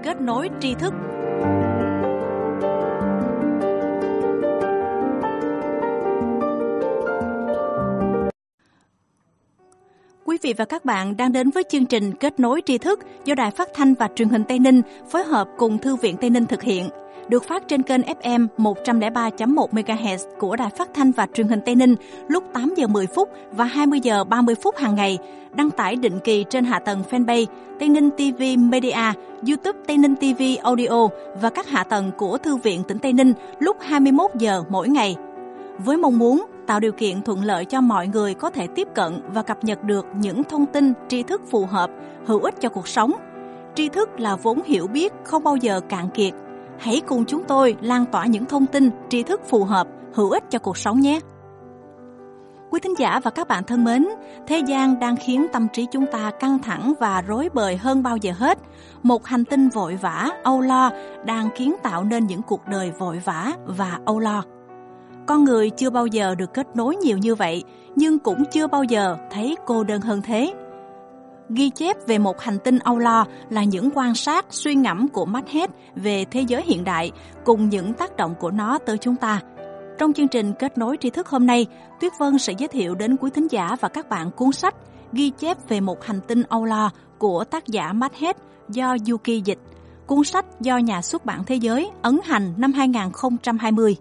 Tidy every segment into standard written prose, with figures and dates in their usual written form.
kết nối tri thức. Quý vị và các bạn đang đến với chương trình Kết nối tri thức do Đài Phát thanh và Truyền hình Tây Ninh phối hợp cùng Thư viện Tây Ninh thực hiện, được phát trên kênh FM 103.1 MHz của Đài Phát thanh và Truyền hình Tây Ninh lúc 8 giờ 10 phút và 20 giờ 30 phút hàng ngày, đăng tải định kỳ trên hạ tầng fanpage Tây Ninh TV Media, YouTube Tây Ninh TV Audio và các hạ tầng của Thư viện tỉnh Tây Ninh lúc 21 giờ mỗi ngày. Với mong muốn tạo điều kiện thuận lợi cho mọi người có thể tiếp cận và cập nhật được những thông tin, tri thức phù hợp, hữu ích cho cuộc sống. Tri thức là vốn hiểu biết không bao giờ cạn kiệt. Hãy cùng chúng tôi lan tỏa những thông tin, tri thức phù hợp, hữu ích cho cuộc sống nhé. Quý thính giả và các bạn thân mến, thế gian đang khiến tâm trí chúng ta căng thẳng và rối bời hơn bao giờ hết. Một hành tinh vội vã, âu lo đang kiến tạo nên những cuộc đời vội vã và âu lo. Con người chưa bao giờ được kết nối nhiều như vậy, nhưng cũng chưa bao giờ thấy cô đơn hơn thế. Ghi chép về một hành tinh âu lo là những quan sát, suy ngẫm của Matt về thế giới hiện đại cùng những tác động của nó tới chúng ta. Trong chương trình Kết nối tri thức hôm nay, Tuyết Vân sẽ giới thiệu đến quý thính giả và các bạn cuốn sách Ghi chép về một hành tinh âu lo của tác giả Matt do Yuki dịch. Cuốn sách do Nhà xuất bản Thế giới ấn hành năm 2020.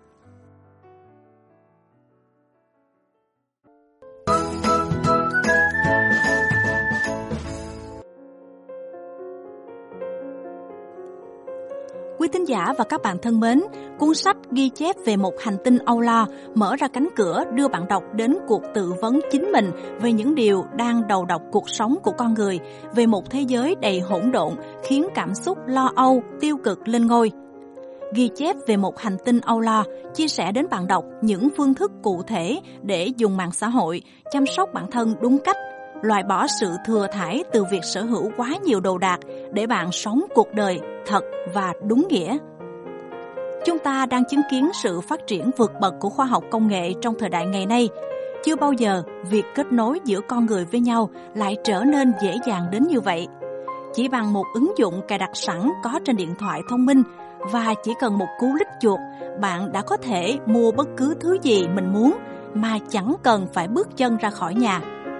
Quý thính giả và các bạn thân mến, cuốn sách Ghi chép về một hành tinh âu lo mở ra cánh cửa đưa bạn đọc đến cuộc tự vấn chính mình về những điều đang đầu độc cuộc sống của con người, về một thế giới đầy hỗn độn khiến cảm xúc lo âu, tiêu cực lên ngôi. Ghi chép về một hành tinh âu lo chia sẻ đến bạn đọc những phương thức cụ thể để dùng mạng xã hội, chăm sóc bản thân đúng cách, loại bỏ sự thừa thãi từ việc sở hữu quá nhiều đồ đạc để bạn sống cuộc đời thật và đúng nghĩa. Chúng ta đang chứng kiến sự phát triển vượt bậc của khoa học công nghệ trong thời đại ngày nay. Chưa bao giờ việc kết nối giữa con người với nhau lại trở nên dễ dàng đến như vậy. Chỉ bằng một ứng dụng cài đặt sẵn có trên điện thoại thông minh và chỉ cần một cú lích chuột, bạn đã có thể mua bất cứ thứ gì mình muốn mà chẳng cần phải bước chân ra khỏi nhà.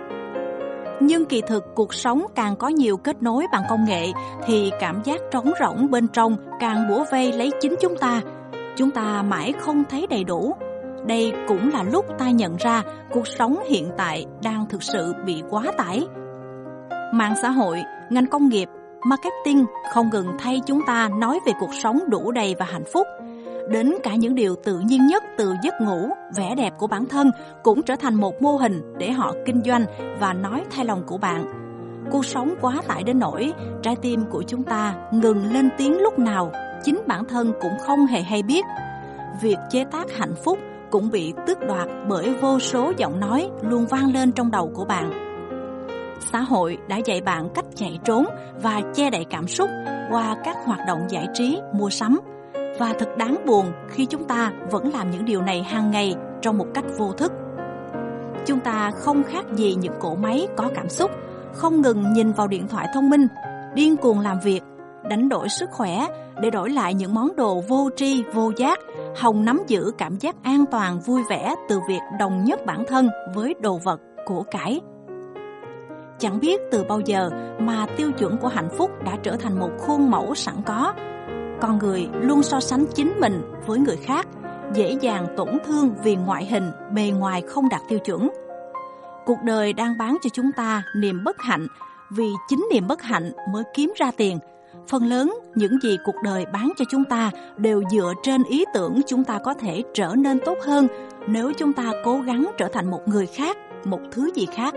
Nhưng kỳ thực cuộc sống càng có nhiều kết nối bằng công nghệ thì cảm giác trống rỗng bên trong càng bủa vây lấy chính chúng ta. Chúng ta mãi không thấy đầy đủ. Đây cũng là lúc ta nhận ra cuộc sống hiện tại đang thực sự bị quá tải. Mạng xã hội, ngành công nghiệp, marketing không ngừng thay chúng ta nói về cuộc sống đủ đầy và hạnh phúc. Đến cả những điều tự nhiên nhất từ giấc ngủ, vẻ đẹp của bản thân cũng trở thành một mô hình để họ kinh doanh và nói thay lòng của bạn. Cuộc sống quá tải đến nỗi trái tim của chúng ta ngừng lên tiếng lúc nào, chính bản thân cũng không hề hay biết. Việc chế tác hạnh phúc cũng bị tước đoạt bởi vô số giọng nói luôn vang lên trong đầu của bạn. Xã hội đã dạy bạn cách chạy trốn và che đậy cảm xúc qua các hoạt động giải trí, mua sắm. Và thật đáng buồn khi chúng ta vẫn làm những điều này hàng ngày trong một cách vô thức. Chúng ta không khác gì những cỗ máy có cảm xúc, không ngừng nhìn vào điện thoại thông minh, điên cuồng làm việc, đánh đổi sức khỏe để đổi lại những món đồ vô tri, vô giác, hòng nắm giữ cảm giác an toàn, vui vẻ từ việc đồng nhất bản thân với đồ vật, của cải. Chẳng biết từ bao giờ mà tiêu chuẩn của hạnh phúc đã trở thành một khuôn mẫu sẵn có. Con người luôn so sánh chính mình với người khác, dễ dàng tổn thương vì ngoại hình, bề ngoài không đạt tiêu chuẩn. Cuộc đời đang bán cho chúng ta niềm bất hạnh, vì chính niềm bất hạnh mới kiếm ra tiền. Phần lớn những gì cuộc đời bán cho chúng ta đều dựa trên ý tưởng chúng ta có thể trở nên tốt hơn nếu chúng ta cố gắng trở thành một người khác, một thứ gì khác.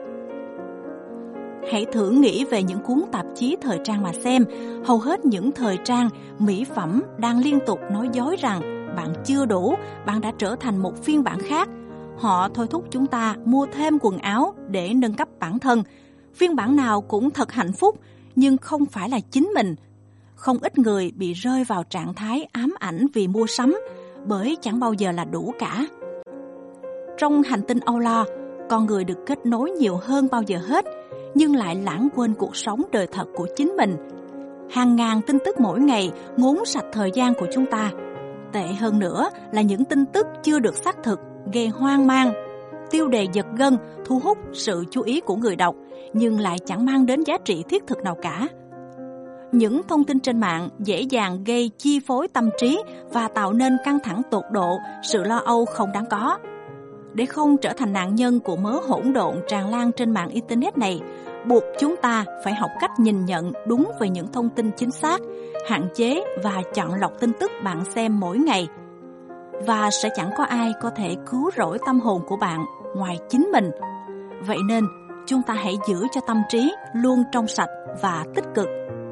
Hãy thử nghĩ về những cuốn tạp chí thời trang mà xem, hầu hết những thời trang, mỹ phẩm đang liên tục nói dối rằng bạn chưa đủ, bạn đã trở thành một phiên bản khác. Họ thôi thúc chúng ta mua thêm quần áo để nâng cấp bản thân. Phiên bản nào cũng thật hạnh phúc, nhưng không phải là chính mình. Không ít người bị rơi vào trạng thái ám ảnh vì mua sắm, bởi chẳng bao giờ là đủ cả. Trong hành tinh âu lo, con người được kết nối nhiều hơn bao giờ hết, nhưng lại lãng quên cuộc sống đời thật của chính mình. hàng ngàn tin tức mỗi ngày ngốn sạch thời gian của chúng ta. Tệ hơn nữa là những tin tức chưa được xác thực, gây hoang mang, tiêu đề giật gân, thu hút sự chú ý của người đọc, nhưng lại chẳng mang đến giá trị thiết thực nào cả. Những thông tin trên mạng dễ dàng gây chi phối tâm trí và tạo nên căng thẳng tột độ, sự lo âu không đáng có. Để không trở thành nạn nhân của mớ hỗn độn tràn lan trên mạng Internet này, buộc chúng ta phải học cách nhìn nhận đúng về những thông tin chính xác, hạn chế và chọn lọc tin tức bạn xem mỗi ngày. Và sẽ chẳng có ai có thể cứu rỗi tâm hồn của bạn ngoài chính mình. Vậy nên, chúng ta hãy giữ cho tâm trí luôn trong sạch và tích cực.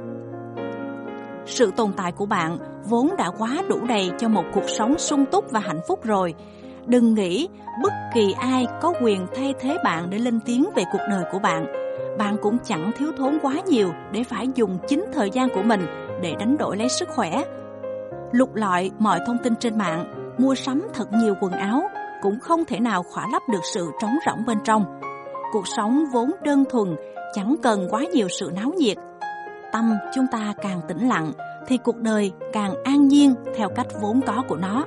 Sự tồn tại của bạn vốn đã quá đủ đầy cho một cuộc sống sung túc và hạnh phúc rồi. Đừng nghĩ bất kỳ ai có quyền thay thế bạn để lên tiếng về cuộc đời của bạn. Bạn cũng chẳng thiếu thốn quá nhiều để phải dùng chính thời gian của mình để đánh đổi lấy sức khỏe. Lục lọi mọi thông tin trên mạng, mua sắm thật nhiều quần áo cũng không thể nào khỏa lấp được sự trống rỗng bên trong. Cuộc sống vốn đơn thuần, chẳng cần quá nhiều sự náo nhiệt. Tâm chúng ta càng tĩnh lặng thì cuộc đời càng an nhiên theo cách vốn có của nó.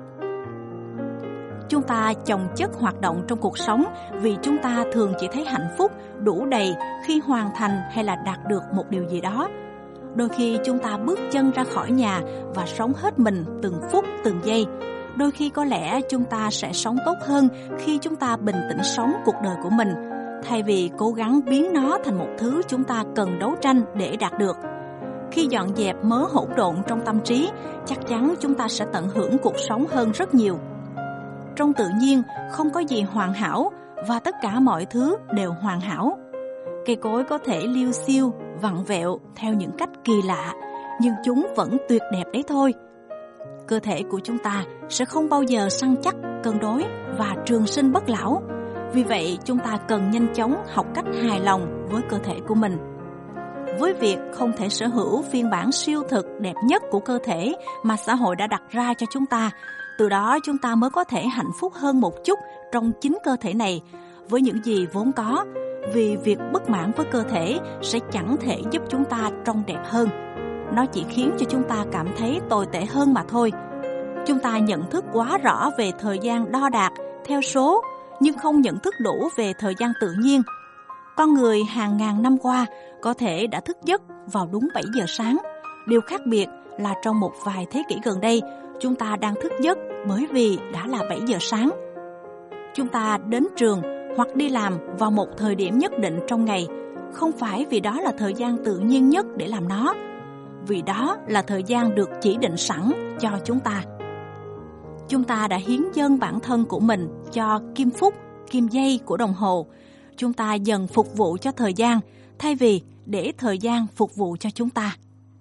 Chúng ta chồng chất hoạt động trong cuộc sống vì chúng ta thường chỉ thấy hạnh phúc đủ đầy khi hoàn thành hay là đạt được một điều gì đó. Đôi khi chúng ta bước chân ra khỏi nhà và sống hết mình từng phút từng giây. Đôi khi có lẽ chúng ta sẽ sống tốt hơn khi chúng ta bình tĩnh sống cuộc đời của mình, thay vì cố gắng biến nó thành một thứ chúng ta cần đấu tranh để đạt được. Khi dọn dẹp mớ hỗn độn trong tâm trí, chắc chắn chúng ta sẽ tận hưởng cuộc sống hơn rất nhiều. Trong tự nhiên không có gì hoàn hảo và tất cả mọi thứ đều hoàn hảo. Cây cối có thể liu xiu, vặn vẹo theo những cách kỳ lạ, nhưng chúng vẫn tuyệt đẹp đấy thôi. Cơ thể của chúng ta sẽ không bao giờ săn chắc, cân đối và trường sinh bất lão. Vì vậy, chúng ta cần nhanh chóng học cách hài lòng với cơ thể của mình. Với việc không thể sở hữu phiên bản siêu thực đẹp nhất của cơ thể mà xã hội đã đặt ra cho chúng ta, từ đó chúng ta mới có thể hạnh phúc hơn một chút trong chính cơ thể này với những gì vốn có, vì việc bất mãn với cơ thể sẽ chẳng thể giúp chúng ta trông đẹp hơn. Nó chỉ khiến cho chúng ta cảm thấy tồi tệ hơn mà thôi. Chúng ta nhận thức quá rõ về thời gian đo đạc theo số, nhưng không nhận thức đủ về thời gian tự nhiên. Con người hàng ngàn năm qua có thể đã thức giấc vào đúng 7 giờ sáng. Điều khác biệt là trong một vài thế kỷ gần đây, chúng ta đang thức giấc bởi vì đã là 7 giờ sáng. Chúng ta đến trường hoặc đi làm vào một thời điểm nhất định trong ngày, không phải vì đó là thời gian tự nhiên nhất để làm nó, vì đó là thời gian được chỉ định sẵn cho chúng ta. Chúng ta đã hiến dâng bản thân của mình cho kim phút, kim giây của đồng hồ. Chúng ta dần phục vụ cho thời gian, thay vì để thời gian phục vụ cho chúng ta.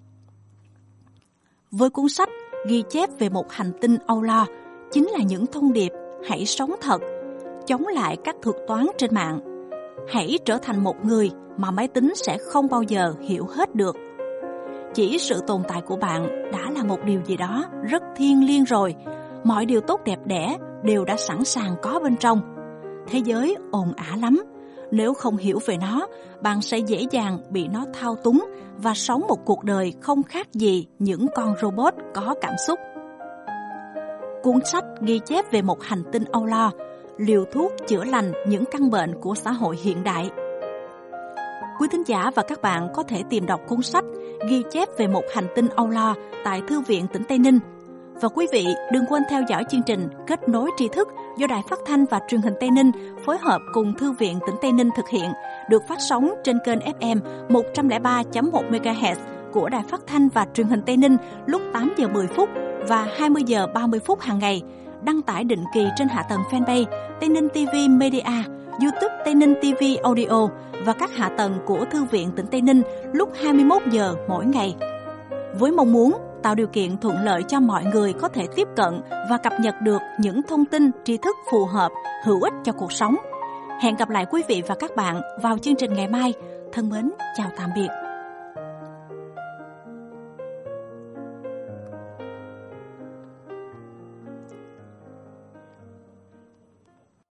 Với cuốn sách ghi chép về một hành tinh âu lo, chính là những thông điệp hãy sống thật, chống lại các thuật toán trên mạng. Hãy trở thành một người mà máy tính sẽ không bao giờ hiểu hết được. Chỉ sự tồn tại của bạn đã là một điều gì đó rất thiêng liêng rồi. Mọi điều tốt đẹp đẽ đều đã sẵn sàng có bên trong. Thế giới ồn ào lắm. Nếu không hiểu về nó, bạn sẽ dễ dàng bị nó thao túng và sống một cuộc đời không khác gì những con robot có cảm xúc. Cuốn sách ghi chép về một hành tinh âu lo, liều thuốc chữa lành những căn bệnh của xã hội hiện đại. Quý thính giả và các bạn có thể tìm đọc cuốn sách ghi chép về một hành tinh âu lo tại Thư viện tỉnh Tây Ninh. Và quý vị đừng quên theo dõi chương trình Kết nối tri thức do Đài Phát thanh và Truyền hình Tây Ninh phối hợp cùng Thư viện tỉnh Tây Ninh thực hiện, được phát sóng trên kênh FM 103.1 MHz của Đài Phát thanh và Truyền hình Tây Ninh lúc 8 giờ 10 phút và 20 giờ 30 phút hàng ngày, đăng tải định kỳ trên hạ tầng fanpage Tây Ninh TV Media, YouTube Tây Ninh TV Audio và các hạ tầng của Thư viện tỉnh Tây Ninh lúc 21 giờ mỗi ngày. Với mong muốn tạo điều kiện thuận lợi cho mọi người có thể tiếp cận và cập nhật được những thông tin, tri thức phù hợp, hữu ích cho cuộc sống. Hẹn gặp lại quý vị và các bạn vào chương trình ngày mai. Thân mến, chào tạm biệt.